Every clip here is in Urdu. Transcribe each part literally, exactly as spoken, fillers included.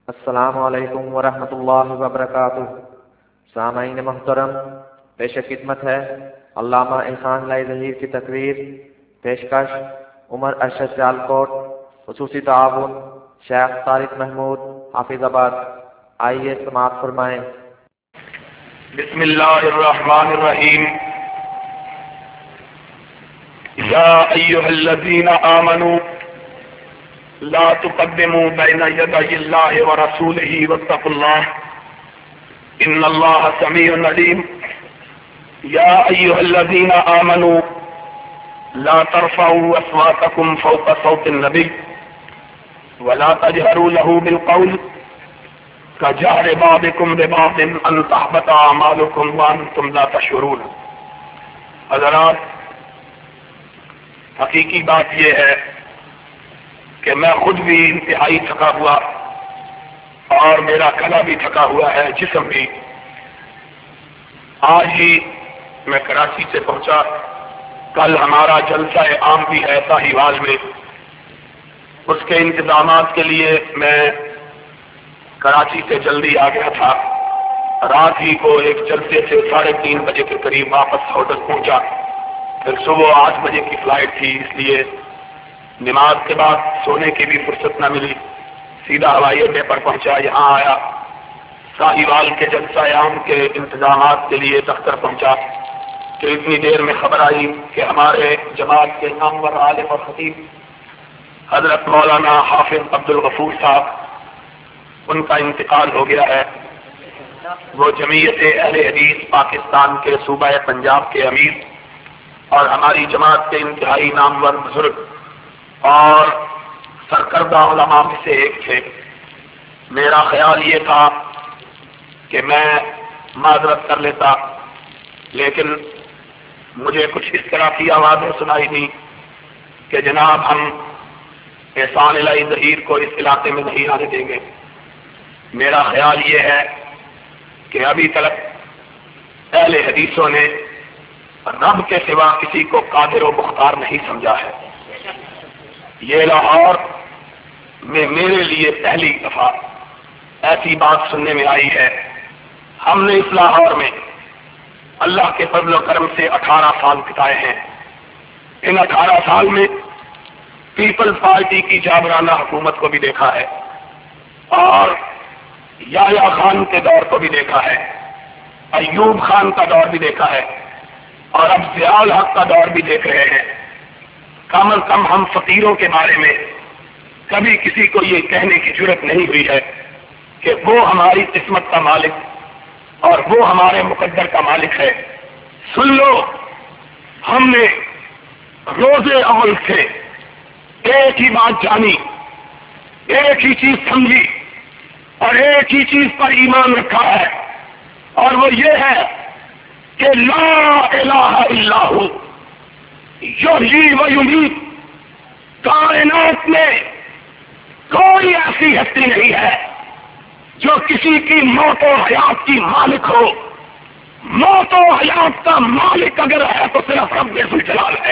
السلام علیکم ورحمۃ اللہ وبرکاتہ۔ سامعین محترم، پیش خدمت ہے علامہ احسان لائی ظہیر کی تقریر۔ پیشکش عمر ارشد سیالکوٹ، خصوصی تعاون شیخ طارق محمود حافظ آباد۔ آئیے سماعت فرمائیں۔ بسم اللہ الرحمن الرحیم۔ یا ایھا الذین آمنوا لا تقدموا بین یدی اللہ ورسولہ واتقوا اللہ ان اللہ سمیع علیم۔ یا ایھا الذین آمنوا لا ترفعوا اصواتکم فوق صوت النبی ولا تجهروا له بالقول كجهر بعضكم ببعض ان تحبط اعمالكم وانتم لا تشعرون۔ حضرات، حقیقی بات یہ ہے کہ میں خود بھی انتہائی تھکا ہوا اور میرا گلا بھی تھکا ہوا ہے، جسم بھی۔ آج ہی میں کراچی سے پہنچا، کل ہمارا جلسہ عام بھی ہے ساہیوال میں، اس کے انتظامات کے لیے میں کراچی سے جلدی آ گیا تھا۔ رات ہی کو ایک جلسے سے ساڑھے تین بجے کے قریب واپس ہوٹل پہنچا، پھر صبح آٹھ بجے کی فلائٹ تھی، اس لیے نماز کے بعد سونے کی بھی فرصت نہ ملی، سیدھا ہوائی اڈے پر پہنچا، یہاں آیا، ساہیوال کے جلسہ عام کے انتظامات کے لیے دفتر پہنچا کہ اتنی دیر میں خبر آئی کہ ہمارے جماعت کے نامور عالم اور خطیب حضرت مولانا حافظ عبد الغفور صاحب، ان کا انتقال ہو گیا ہے۔ وہ جمعیت اہل حدیث پاکستان کے صوبہ پنجاب کے امیر اور ہماری جماعت کے انتہائی نامور بزرگ اور سرکردہ علماء میں سے ایک تھے۔ میرا خیال یہ تھا کہ میں معذرت کر لیتا، لیکن مجھے کچھ اس طرح کی آوازیں سنائی دی کہ جناب ہم احسان الہی ظہیر کو اس علاقے میں نہیں آنے دیں گے۔ میرا خیال یہ ہے کہ ابھی تک اہل حدیثوں نے رب کے سوا کسی کو قادر و مختار نہیں سمجھا ہے۔ یہ لاہور میں میرے لیے پہلی دفعہ ایسی بات سننے میں آئی ہے۔ ہم نے اس لاہور میں اللہ کے فضل و کرم سے اٹھارہ سال بتائے ہیں۔ ان اٹھارہ سال میں پیپلز پارٹی کی جابرانہ حکومت کو بھی دیکھا ہے اور یحییٰ خان کے دور کو بھی دیکھا ہے، ایوب خان کا دور بھی دیکھا ہے اور اب ضیاء الحق کا دور بھی دیکھ رہے ہیں۔ کم از کم ہم فقیروں کے بارے میں کبھی کسی کو یہ کہنے کی جرت نہیں ہوئی ہے کہ وہ ہماری قسمت کا مالک اور وہ ہمارے مقدر کا مالک ہے۔ سن لو، ہم نے روزے اول سے ایک ہی بات جانی، ایک ہی چیز سمجھی اور ایک ہی چیز پر ایمان رکھا ہے، اور وہ یہ ہے کہ لا الہ الا ہو یحیی و یمیت۔ کائنات میں کوئی ایسی ہستی نہیں ہے جو کسی کی موت و حیات کی مالک ہو۔ موت و حیات کا مالک اگر ہے تو صرف رب ذوالجلال ہے۔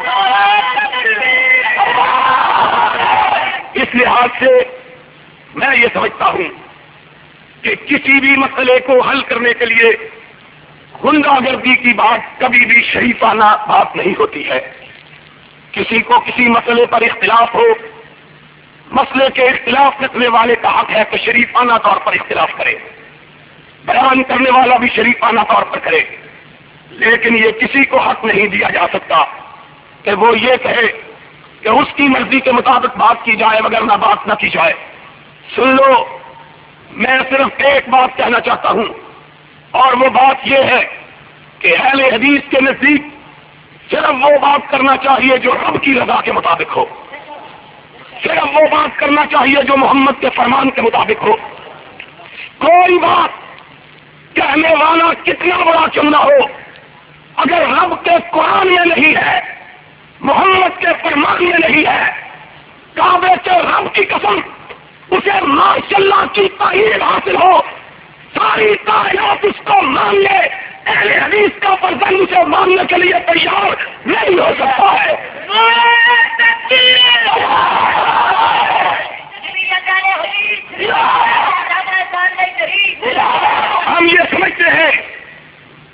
اس لحاظ سے میں یہ سمجھتا ہوں کہ کسی بھی مسئلے کو حل کرنے کے لیے غنڈہ گردی کی بات کبھی بھی شریفانہ بات نہیں ہوتی ہے۔ کسی کو کسی مسئلے پر اختلاف ہو، مسئلے کے اختلاف رکھنے والے کا حق ہے کہ شریفانہ طور پر اختلاف کرے، بیان کرنے والا بھی شریفانہ طور پر کرے، لیکن یہ کسی کو حق نہیں دیا جا سکتا کہ وہ یہ کہے کہ اس کی مرضی کے مطابق بات کی جائے مگر نہ بات نہ کی جائے۔ سن لو، میں صرف ایک بات کہنا چاہتا ہوں اور وہ بات یہ ہے کہ اہل حدیث کے نزدیک صرف وہ بات کرنا چاہیے جو رب کی رضا کے مطابق ہو، صرف وہ بات کرنا چاہیے جو محمد کے فرمان کے مطابق ہو۔ کوئی بات کہنے والا کتنا بڑا کیوں نہ ہو، اگر رب کے قرآن میں نہیں ہے، محمد کے فرمان میں نہیں ہے، کعبے کے رب کی قسم اسے ماشاء اللہ کی تعین حاصل ہو، ساری کائنات اس کو مان لے، اہل حدیث کا فرزند اسے ماننے کے لیے تیار نہیں ہو سکتا ہے۔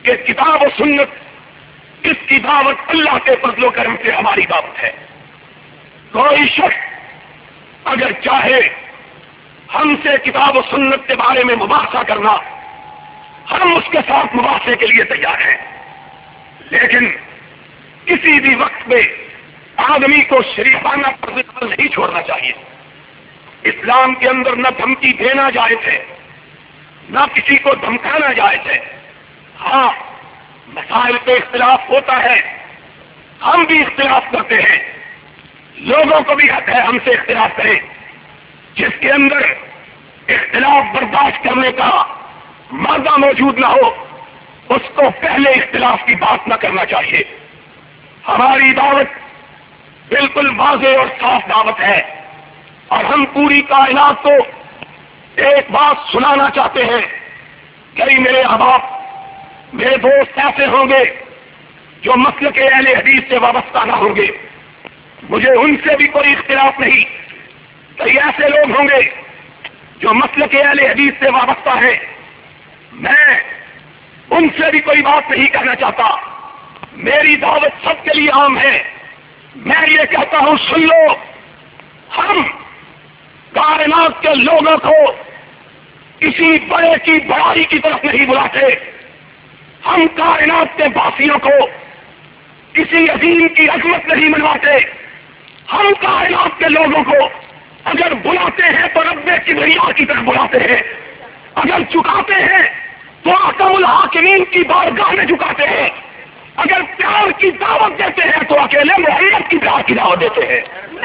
کہ کتاب و سنت، اس کی دعوت اللہ کے فضل و کرم سے ہماری دعوت ہے. کوئی شخص اگر چاہے ہم سے کتاب و سنت کے بارے میں مباحثہ کرنا، ہم اس کے ساتھ مباحثے کے لیے تیار ہیں، لیکن کسی بھی وقت میں آدمی کو شریفانہ طرز عمل نہیں چھوڑنا چاہیے. اسلام کے اندر نہ دھمکی دینا جائز ہے، نہ کسی کو دھمکانا جائز ہے. ہاں، مسائل پہ اختلاف ہوتا ہے، ہم بھی اختلاف کرتے ہیں، لوگوں کو بھی حق ہے ہم سے اختلاف کریں. جس کے اندر اختلاف برداشت کرنے کا مادہ موجود نہ ہو، اس کو پہلے اختلاف کی بات نہ کرنا چاہیے. ہماری دعوت بالکل واضح اور صاف دعوت ہے، اور ہم پوری کائنات کو ایک بات سنانا چاہتے ہیں. کئی میرے احباب، میرے دوست ایسے ہوں گے جو مسلک اہل حدیث سے وابستہ نہ ہوں گے، مجھے ان سے بھی کوئی اختلاف نہیں. کئی ایسے لوگ ہوں گے جو مسلک اہل حدیث سے وابستہ ہیں، میں ان سے بھی کوئی بات نہیں کہنا چاہتا. میری دعوت سب کے لیے عام ہے. میں یہ کہتا ہوں، سن لو، ہم کائنات کے لوگوں کو کسی بڑے کی بڑائی کی طرف نہیں بلاتے. ہم کائنات کے باسیوں کو کسی عظیم کی عظمت نہیں منواتے. ہم کائنات کے لوگوں کو اگر بلاتے ہیں تو رب کبریا کی طرف بلاتے ہیں، اگر چکاتے ہیں تو اکرم الحاکمین کی بارگاہ میں جھکاتے ہیں، اگر پیار کی دعوت دیتے ہیں تو اکیلے محمد کی پیار کی دعوت دیتے ہیں.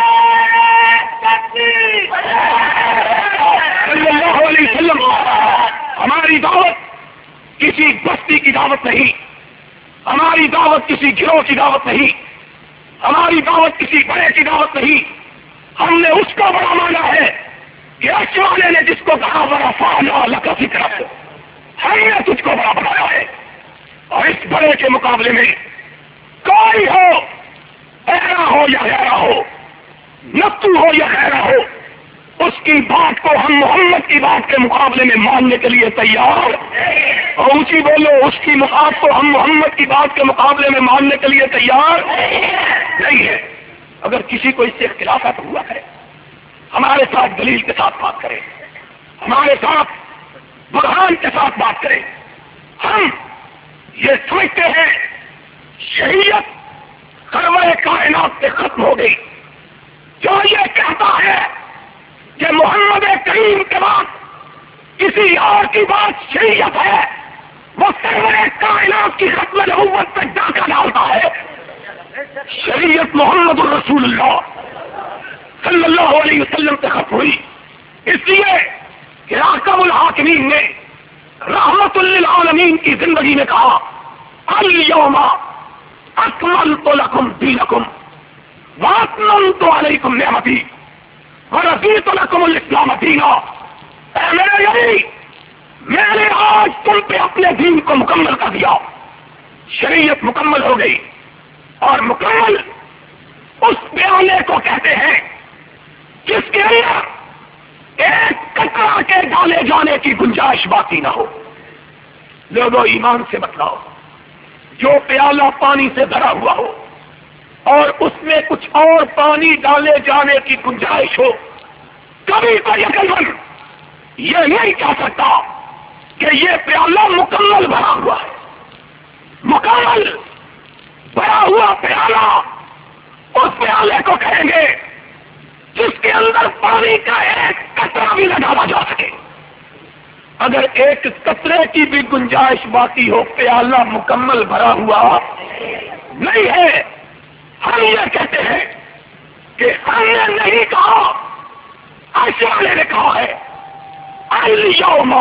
صلی اللہ علیہ وسلم. ہماری دعوت کسی بستی کی دعوت نہیں، ہماری دعوت کسی گروہ کی دعوت نہیں، ہماری دعوت کسی بڑے کی دعوت نہیں. ہم نے اس کو بڑا مانا ہے کہ اس والے نے جس کو کہا بڑا فانا لکا فکر، ہم نے تجھ کو بڑا بنایا ہے. اور اس بڑے کے مقابلے میں کوئی ہو، ایرا ہو یا غیرہ ہو، نتو ہو یا غیرہ ہو، اس کی بات کو ہم محمد کی بات کے مقابلے میں ماننے کے لیے تیار. اور اونچی بولو، اس کی بات کو ہم محمد کی بات کے مقابلے میں ماننے کے لیے تیار نہیں ہے. اگر کسی کو اس سے اختلافات ہوا ہے، ہمارے ساتھ دلیل کے ساتھ بات کرے، ہمارے ساتھ برہان کے ساتھ بات کرے. ہم یہ سمجھتے ہیں شریعت سرور کائنات سے ختم ہو گئی. جو یہ کہتا ہے کہ محمد کریم کے بعد کسی اور کی بات شریعت ہے، وہ سرور کائنات کی ختم نبوت پہ ڈاکہ ڈالتا ہے. شریعت محمد الرسول اللہ صلی اللہ علیہ وسلم سے ختم ہوئی، اس لیے کہ اکرم الحاکمین نے رحمت للعالمین کی زندگی میں کہا، الیوم اکملت لکم دینکم واتممت علیکم نعمتی ورضیت لکم الاسلام دینا. اے میرے نبی، میں نے آج تم پہ اپنے دین کو مکمل کر دیا. شریعت مکمل ہو گئی، اور مکمل اس پیالے کو کہتے ہیں جس کے اندر ایک قطرہ کے ڈالے جانے کی گنجائش باقی نہ ہو. لوگوں ایمان سے بتلاؤ، جو پیالہ پانی سے بھرا ہوا ہو اور اس میں کچھ اور پانی ڈالے جانے کی گنجائش ہو، کبھی کوئی عقل مند یہ نہیں کہہ سکتا کہ یہ پیالہ مکمل بھرا ہوا ہے. مکمل بھرا ہوا پیالہ اس پیالے کو کہیں گے جس کے اندر پانی کا ایک قطرہ بھی نہ ڈالا جا سکے. اگر ایک قطرے کی بھی گنجائش باقی ہو، پیالہ مکمل بھرا ہوا نہیں ہے. ہم یہ کہتے ہیں کہ ہم نے نہیں کہا، ایسے والے نے کہا ہے، الیوم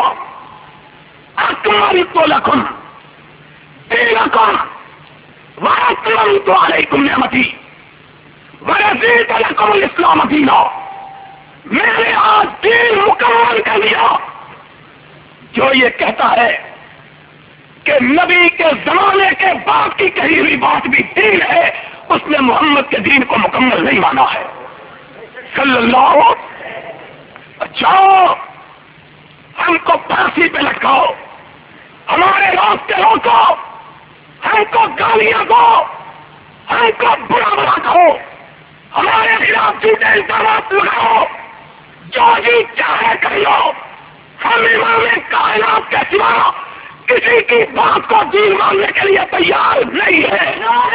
اکملت لکم دینکم واتممت علیکم نعمتی ورضیت لکم الاسلام دینا. میں نے آج دین مکمل کر دیا. جو یہ کہتا ہے کہ نبی کے زمانے کے بعد کی کہی ہوئی بات بھی دین ہے، اس نے محمد کے دین کو مکمل نہیں مانا ہے صلی اللہ. جاؤ ہم کو پھانسی پہ لٹکاؤ، ہمارے راستے روکو، ہم کو گالیاں دو، ہم کو برا بلا کہو، ہمارے خلاف جھوٹے الزامات لگاؤ، جو جی چاہے کر لو، ہم امام کائنات کے سوا کسی کی بات کو دین ماننے کے لیے تیار نہیں ہے۔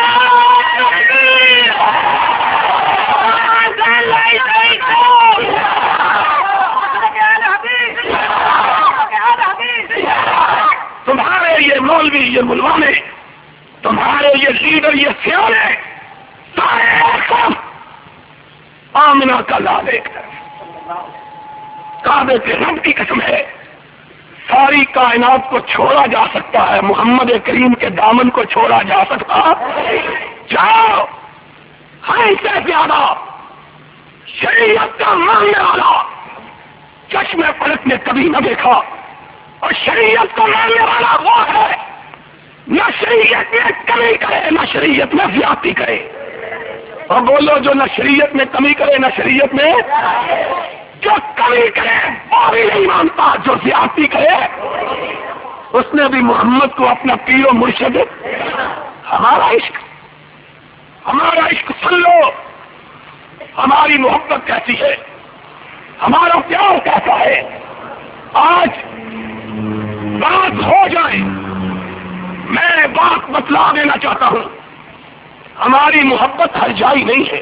تمہارے یہ مولوی، یہ ملوانے، تمہارے یہ لیڈر، یہ سیانے سارے آمنہ کا لال ایک ہے، کعبے کے رب کی قسم ہے، ساری کائنات کو چھوڑا جا سکتا ہے، محمد کریم کے دامن کو چھوڑا جا سکتا جاؤ، ہم سے زیادہ شریعت کا ماننے والا چشم فلک نے کبھی نہ دیکھا، اور شریعت کو ماننے والا وہ ہے نہ شریعت میں کمی کرے نہ شریعت میں زیادتی کرے، اور بولو جو نہ شریعت میں کمی کرے نہ شریعت میں، جو کمی کرے وہ بھی نہیں مانتا، جو زیادتی کرے اس نے بھی محمد کو اپنا پیر و مرشد۔ ہمارا عشق، ہمارا عشق سن لو، ہماری محبت کیسی ہے، ہمارا پیار کیسا ہے، آج بات ہو جائے، میں بات بتلا دینا چاہتا ہوں، ہماری محبت ہر جائی نہیں ہے،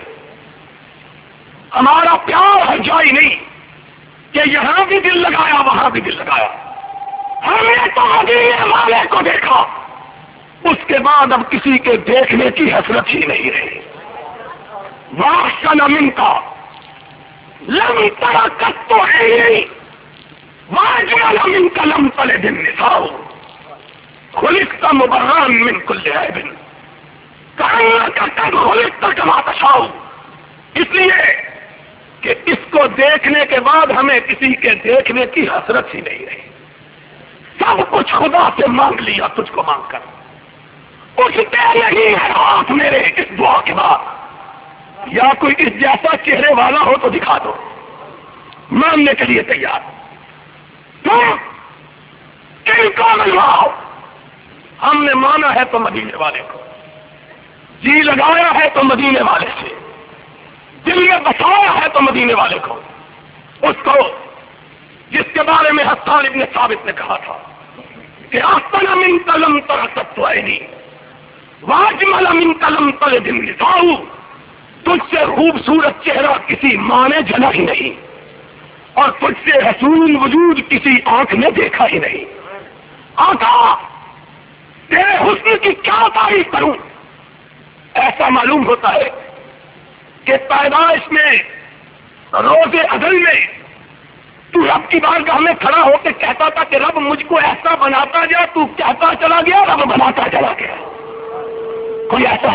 ہمارا پیار ہر جائی نہیں کہ یہاں بھی دل لگایا وہاں بھی دل لگایا، ہم نے تو مدینے والے کو دیکھا، اس کے بعد اب کسی کے دیکھنے کی حسرت ہی نہیں رہی۔ واشن امن کا لم ترکت تو ہے ہی نہیں، واجمل امن کا لم تلے دن نساؤ خلقت مبران من کل عیب کانک قد خلقت کما تشاؤ، اس لیے کہ اس کو دیکھنے کے بعد ہمیں کسی کے دیکھنے کی حسرت ہی نہیں رہی، سب کچھ خدا سے مانگ لیا تجھ کو مانگ کر، کچھ دے نہیں ہے ہاتھ میرے اس دعا کے بعد، یا کوئی اس جیسا چہرے والا ہو تو دکھا دو، ماننے کے لیے تیار، تم کن کو ملواؤ، ہم نے مانا ہے تو مدینے والے کو، جی لگایا ہے تو مدینے والے سے، دل میں بسایا ہے تو مدینے والے کو، اس کو جس کے بارے میں حسان ابن ثابت نے کہا تھا کہ احسن من قلم ترکت عینی واجمل من قلم تل دن نساؤ، تجھ سے خوبصورت چہرہ کسی ماں نے جنا ہی نہیں، اور تجھ سے حسین وجود کسی آنکھ نے دیکھا ہی نہیں، آقا تیرے حسن کی کیا تعریف کروں، ایسا معلوم ہوتا ہے کہ پیدائش میں روز ازل میں تو رب کی بارگاہ میں کھڑا ہو کے کہتا تھا کہ رب مجھ کو ایسا بناتا جا، تو کہتا چلا گیا رب بناتا چلا گیا، کوئی ایسا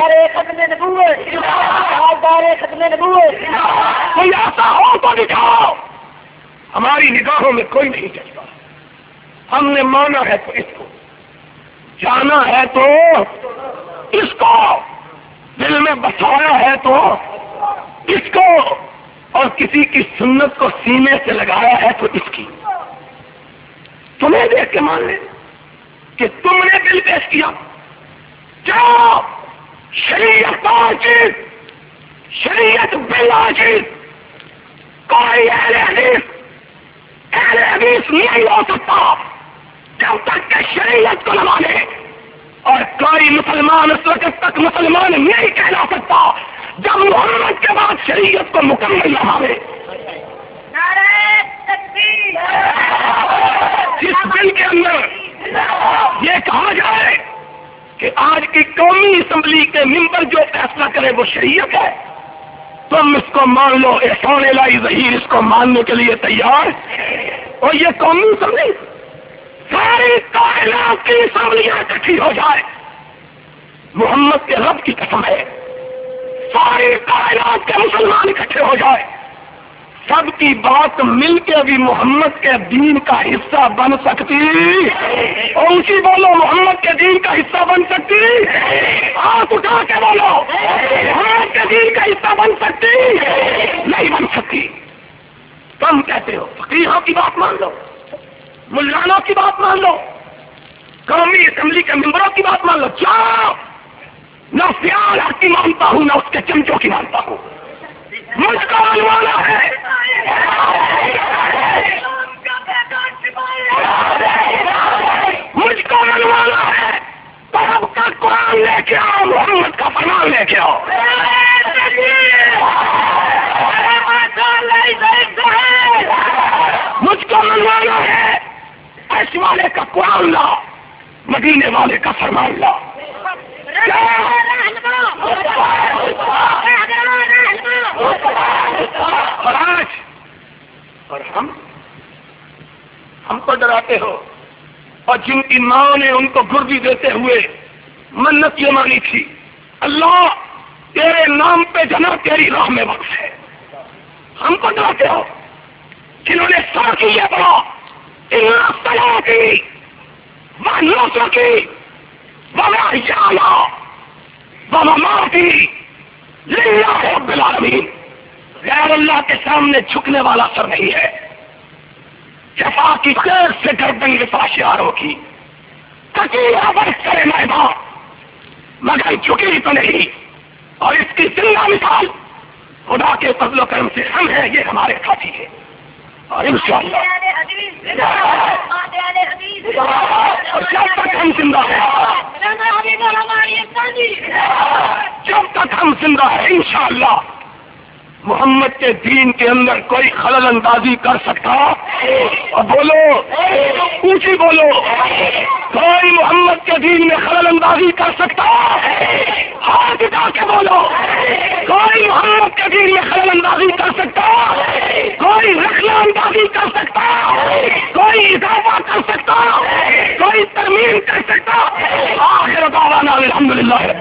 کوئی ایسا ہو تو دکھاؤ، ہماری نگاہوں میں کوئی نہیں چلتا، ہم نے مانا ہے تو اس کو، جانا ہے تو اس کو، دل میں بسایا ہے تو اس کو، اور کسی کی سنت کو سینے سے لگایا ہے تو اس کی، تمہیں دیکھ کے مان لے کہ تم نے دل پیش کیا، جاؤ شریعت چیز، شریعت بلا چیز، کوئی اہل حدیث اہل حدیث نہیں ہو سکتا جب تک کہ شریعت کو نہ مانے، اور کوئی مسلمان اس وقت تک مسلمان نہیں کہلا سکتا جب محمد کے بعد شریعت کو مکمل نہ مانے۔ جس دل کے اندر یہ کہا جائے کہ آج کی قومی اسمبلی کے ممبر جو فیصلہ کرے وہ شریعت ہے، تم اس کو مان لو، احسان الہی ظہیر اس کو ماننے کے لیے تیار، اور یہ قومی اسمبلی ساری کائنات کی اسمبلیاں اکٹھی ہو جائے، محمد کے رب کی قسم ہے، سارے کائنات کے مسلمان اکٹھے ہو جائے، سب کی بات مل کے بھی محمد کے دین کا حصہ بن سکتی، اور اونچی بولو محمد کے دین کا حصہ بن سکتی، ہاتھ اٹھا کے بولو محمد کے دین کا حصہ بن سکتی، نہیں بن سکتی۔ تم کہتے ہو فقیہوں کی بات مان لو، ملانوں کی بات مان لو، قومی اسمبلی کے ممبروں کی بات مان لو، جاؤ، نہ فیال حق کی مانتا ہوں نہ اس کے چمچوں کی مانتا ہوں، مجھ کو منوانا ہے، مجھ کو منوانا ہے، تو اب کا قرآن لے کے آؤ، محمد کا فرمان لے کے آؤ، مجھ کو منوانا ہے، ایس والے کا قرآن لا، مدینے والے کا فرمان لا، اور آج اور ہم ہم کو ڈراتے ہو، اور جن کی ماں نے ان کو گردی دیتے ہوئے منت یہ مانی تھی، اللہ تیرے نام پہ جنا تیری راہ میں وقف ہے، ہم کو ڈراتے ہو، جنہوں نے سو کی یہ پڑھا انہوں کی وہ نوسوں کی وما یالا وما کی للہ رب العالمین، غیر اللہ کے سامنے جھکنے والا سر نہیں ہے، جفا کی خیر سے گردن کے پاشیاروں کی تکیہ برس کرے مہما مگر جھکی تو نہیں، اور اس کی زندہ مثال خدا کے فضل و کرم سے ہم ہیں، یہ ہمارے ساتھی ہے، اور انشاءاللہ اور جب تک ہم زندہ ہیں جب تک ہم زندہ ہیں انشاءاللہ محمد کے دین کے اندر کوئی خلل اندازی کر سکتا، اور بولو اونچی بولو، کوئی محمد کے دین میں خلل اندازی کر سکتا، ہاتھ اٹھا کے بولو، کوئی محمد کے دین میں خلل اندازی کر سکتا، کوئی رخلا اندازی کر سکتا، کوئی اضافہ کر سکتا، کوئی ترمیم کر سکتا،